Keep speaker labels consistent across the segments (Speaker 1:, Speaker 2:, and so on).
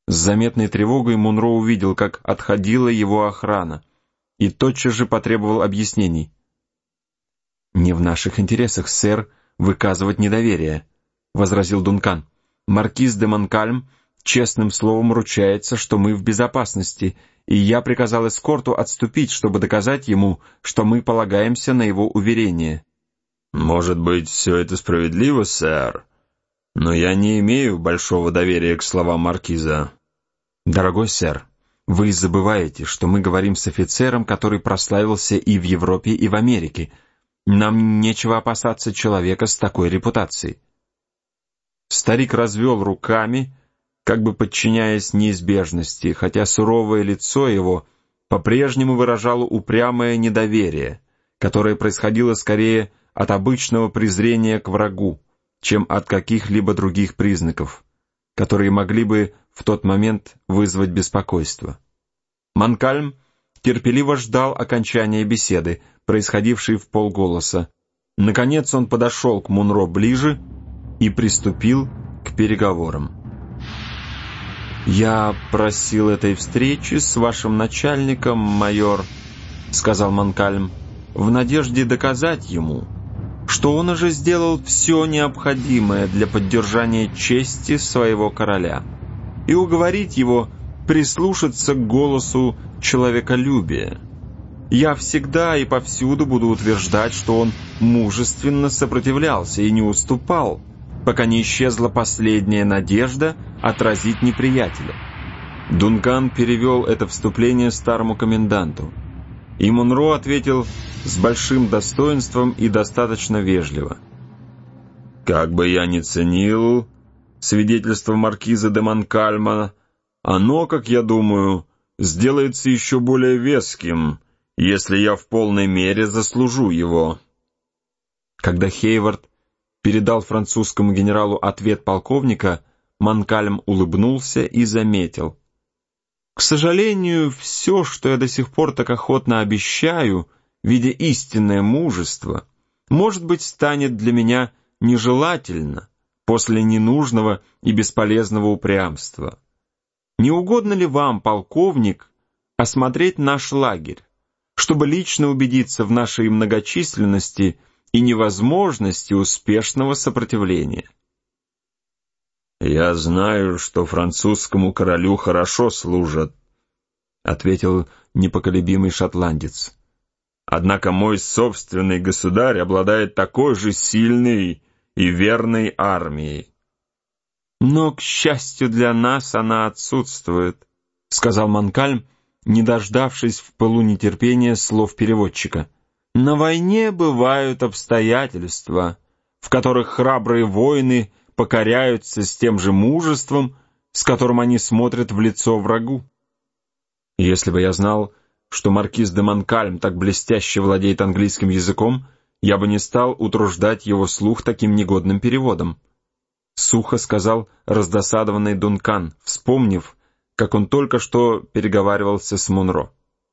Speaker 1: С заметной тревогой Мунро увидел, как отходила его охрана, и тотчас же потребовал объяснений. «Не в наших интересах, сэр, выказывать недоверие», — возразил Дункан. «Маркиз де Монкальм честным словом ручается, что мы в безопасности, и я приказал эскорту отступить, чтобы доказать ему, что мы полагаемся на его уверение».
Speaker 2: «Может быть, все это справедливо, сэр, но я не имею большого доверия к словам маркиза».
Speaker 1: «Дорогой сэр, вы забываете, что мы говорим с офицером, который прославился и в Европе, и в Америке. Нам нечего опасаться человека с такой репутацией». Старик развел руками, как бы подчиняясь неизбежности, хотя суровое лицо его по-прежнему выражало упрямое недоверие, которое происходило скорее от обычного презрения к врагу, чем от каких-либо других признаков, которые могли бы в тот момент вызвать беспокойство. Монкальм терпеливо ждал окончания беседы, происходившей вполголоса. Наконец он подошел к Мунро ближе и приступил к переговорам. «Я просил этой встречи с вашим начальником, майор», — сказал Монкальм, «в надежде доказать ему, что он уже сделал все необходимое для поддержания чести своего короля, и уговорить его прислушаться к голосу человеколюбия. Я всегда и повсюду буду утверждать, что он мужественно сопротивлялся и не уступал, пока не исчезла последняя надежда отразить неприятеля». Дункан перевел это вступление старому коменданту, и Мунро ответил с большим достоинством и достаточно вежливо.
Speaker 2: «Как бы я ни ценил свидетельство маркиза де Монкальма, оно, как я думаю, сделается еще более веским, если я в полной мере заслужу его».
Speaker 1: Когда Хейвард передал французскому генералу ответ полковника, Монкальм улыбнулся и заметил: «К сожалению, все, что я до сих пор так охотно обещаю, видя истинное мужество, может быть, станет для меня нежелательно после ненужного и бесполезного упрямства. Не угодно ли вам, полковник, осмотреть наш лагерь, чтобы лично убедиться в нашей многочисленности и невозможности успешного сопротивления?»
Speaker 2: «Я знаю, что французскому королю хорошо служат», — ответил непоколебимый шотландец. «Однако мой собственный государь обладает такой же сильной и верной армией».
Speaker 1: «Но, к счастью для нас, она отсутствует», — сказал Монкальм, не дождавшись в пылу нетерпения слов переводчика. «На войне бывают обстоятельства, в которых храбрые воины покоряются с тем же мужеством, с которым они смотрят в лицо врагу». «Если бы я знал, что маркиз де Монкальм так блестяще владеет английским языком, я бы не стал утруждать его слух таким негодным переводом», — сухо сказал раздосадованный Дункан, вспомнив, как он только что переговаривался с Мунро.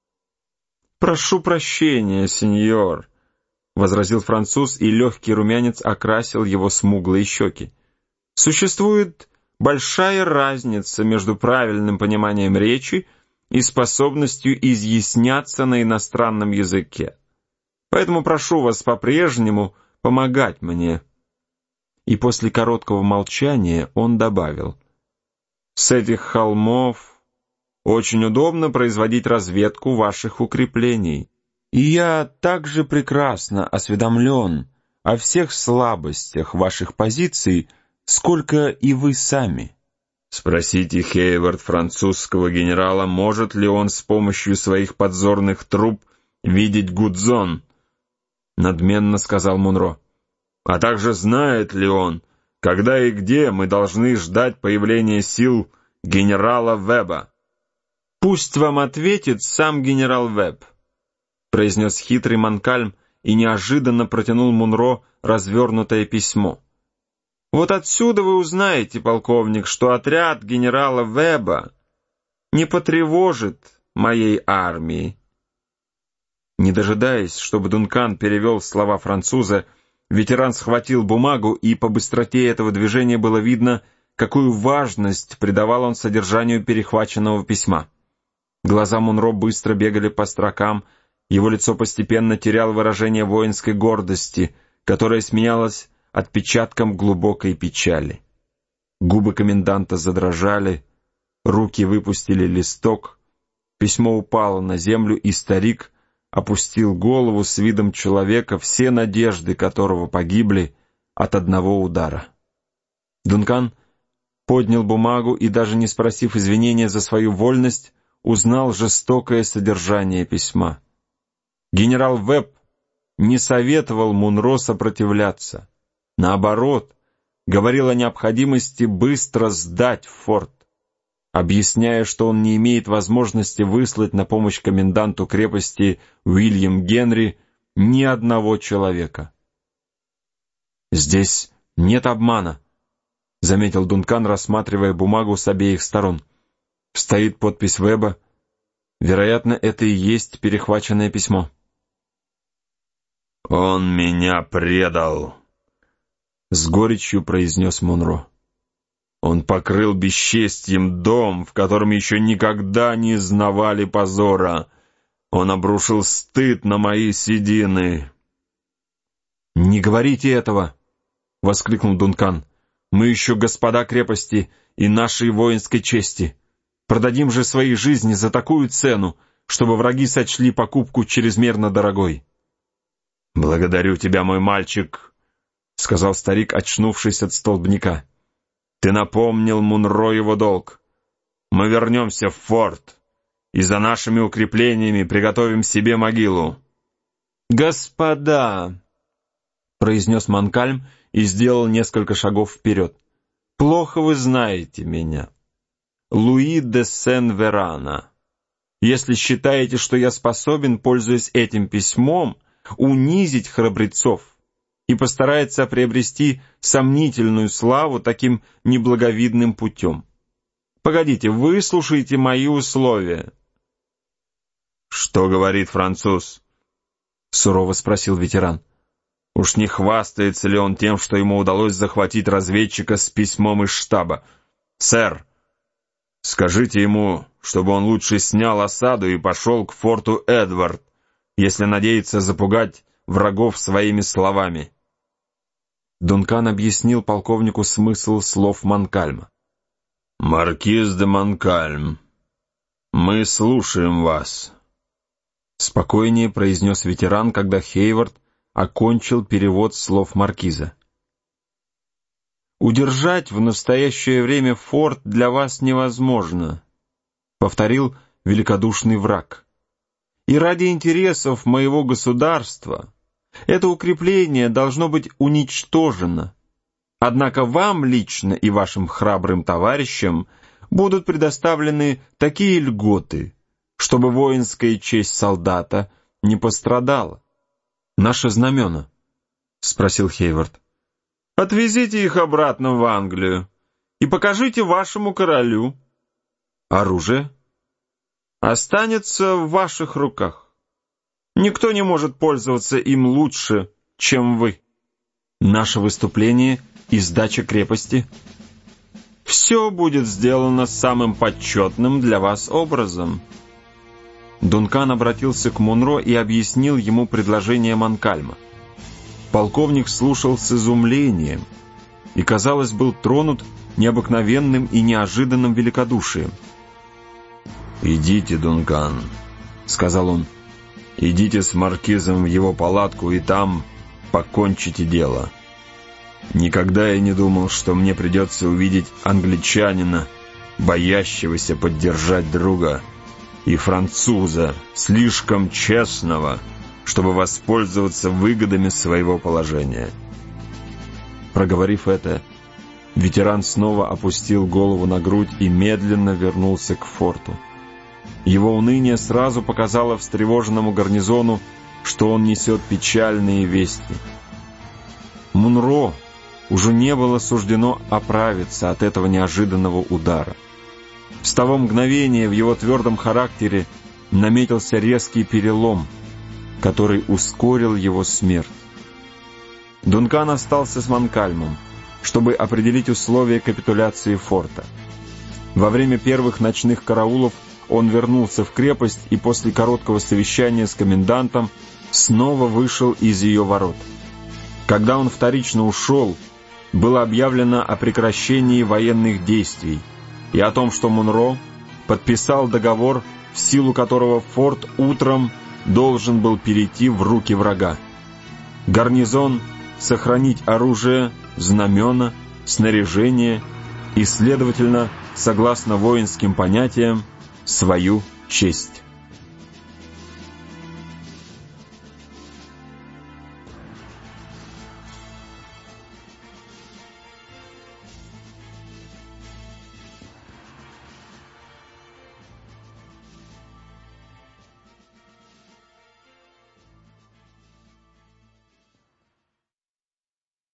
Speaker 1: «Прошу прощения, сеньор», — возразил француз, и легкий румянец окрасил его смуглые щеки. «Существует большая разница между правильным пониманием речи и способностью изъясняться на иностранном языке. Поэтому прошу вас по-прежнему помогать мне». И после короткого молчания он добавил: «С этих холмов очень удобно производить разведку ваших укреплений, и я также прекрасно осведомлен о всех слабостях ваших позиций, сколько и вы сами».
Speaker 2: «Спросите Хейвард французского генерала, может ли он с помощью своих подзорных труб видеть Гудзон», — надменно сказал Мунро. «А также знает ли он, когда и где мы должны ждать появления сил генерала Веба?»
Speaker 1: «Пусть вам ответит сам генерал Веб», — произнес хитрый Монкальм и неожиданно протянул Мунро развернутое письмо. «Вот отсюда вы узнаете, полковник, что отряд генерала Веба не потревожит моей армии». Не дожидаясь, чтобы Дункан перевел слова француза, ветеран схватил бумагу, и по быстроте этого движения было видно, какую важность придавал он содержанию перехваченного письма. Глаза Мунро быстро бегали по строкам, его лицо постепенно теряло выражение воинской гордости, которое сменялось отпечатком глубокой печали. Губы коменданта задрожали, руки выпустили листок, письмо упало на землю, и старик опустил голову с видом человека, все надежды которого погибли от одного удара. Дункан поднял бумагу и, даже не спросив извинения за свою вольность, узнал жестокое содержание письма. Генерал Веб не советовал Мунро сопротивляться. Наоборот, говорил о необходимости быстро сдать форт, объясняя, что он не имеет возможности выслать на помощь коменданту крепости Уильям Генри ни одного человека. «Здесь нет обмана», — заметил Дункан, рассматривая бумагу с обеих сторон. «Стоит подпись Веба. Вероятно, это и есть перехваченное письмо».
Speaker 2: «Он меня предал», — с горечью произнес Мунро. «Он покрыл бесчестьем дом, в котором еще никогда не знавали позора. Он обрушил стыд на мои седины».
Speaker 1: «Не говорите этого!» — воскликнул Дункан. «Мы еще господа крепости и нашей воинской чести. Продадим же свои жизни за такую цену, чтобы враги сочли покупку чрезмерно дорогой».
Speaker 2: «Благодарю тебя, мой мальчик», — сказал старик, очнувшись от столбняка. «Ты напомнил Мунро его долг. Мы вернемся в форт и за нашими укреплениями приготовим себе могилу».
Speaker 1: «Господа», — произнес Монкальм и сделал несколько шагов вперед, — «плохо вы знаете меня. Луи де Сен-Верана. Если считаете, что я способен, пользуясь этим письмом, унизить храбрецов и постарается приобрести сомнительную славу таким неблаговидным путем. Погодите, выслушайте мои условия».
Speaker 2: «Что говорит француз?» — сурово спросил ветеран. «Уж не хвастается ли он тем, что ему удалось захватить разведчика с письмом из штаба? Сэр, скажите ему, чтобы он лучше снял осаду и пошел к форту Эдвард, если надеется запугать врагов своими словами».
Speaker 1: Дункан объяснил полковнику смысл слов Монкальма.
Speaker 2: «Маркиз де Монкальм, мы слушаем вас», —
Speaker 1: спокойнее произнес ветеран, когда Хейвард окончил перевод слов маркиза. «Удержать в настоящее время форт для вас невозможно», — повторил великодушный враг. «И ради интересов моего государства это укрепление должно быть уничтожено. Однако вам лично и вашим храбрым товарищам будут предоставлены такие льготы, чтобы воинская честь солдата не пострадала». «Наши знамена?» — спросил Хейвард. «Отвезите их обратно в Англию и покажите вашему королю. Оружие останется в ваших руках. Никто не может пользоваться им лучше, чем вы. Наше выступление и сдача крепости — все будет сделано самым почетным для вас образом». Дункан обратился к Мунро и объяснил ему предложение Монкальма. Полковник слушал с изумлением и, казалось, был тронут необыкновенным и неожиданным великодушием.
Speaker 2: «Идите, Дункан», — сказал он, — «идите с маркизом в его палатку и там покончите дело. Никогда я не думал, что мне придется увидеть англичанина, боящегося поддержать друга, и француза, слишком честного, чтобы воспользоваться выгодами своего положения».
Speaker 1: Проговорив это, ветеран снова опустил голову на грудь и медленно вернулся к форту. Его уныние сразу показало встревоженному гарнизону, что он несет печальные вести. Мунро уже не было суждено оправиться от этого неожиданного удара. С того мгновения в его твердом характере наметился резкий перелом, который ускорил его смерть. Дункан остался с Монкальмом. чтобы определить условия капитуляции форта. Во время первых ночных караулов он вернулся в крепость и после короткого совещания с комендантом снова вышел из ее ворот. Когда он вторично ушел, было объявлено о прекращении военных действий и о том, что Монро подписал договор, в силу которого форт утром должен был перейти в руки врага. Гарнизон сохранить оружие, знамена, снаряжение и, следовательно, согласно воинским понятиям, свою честь.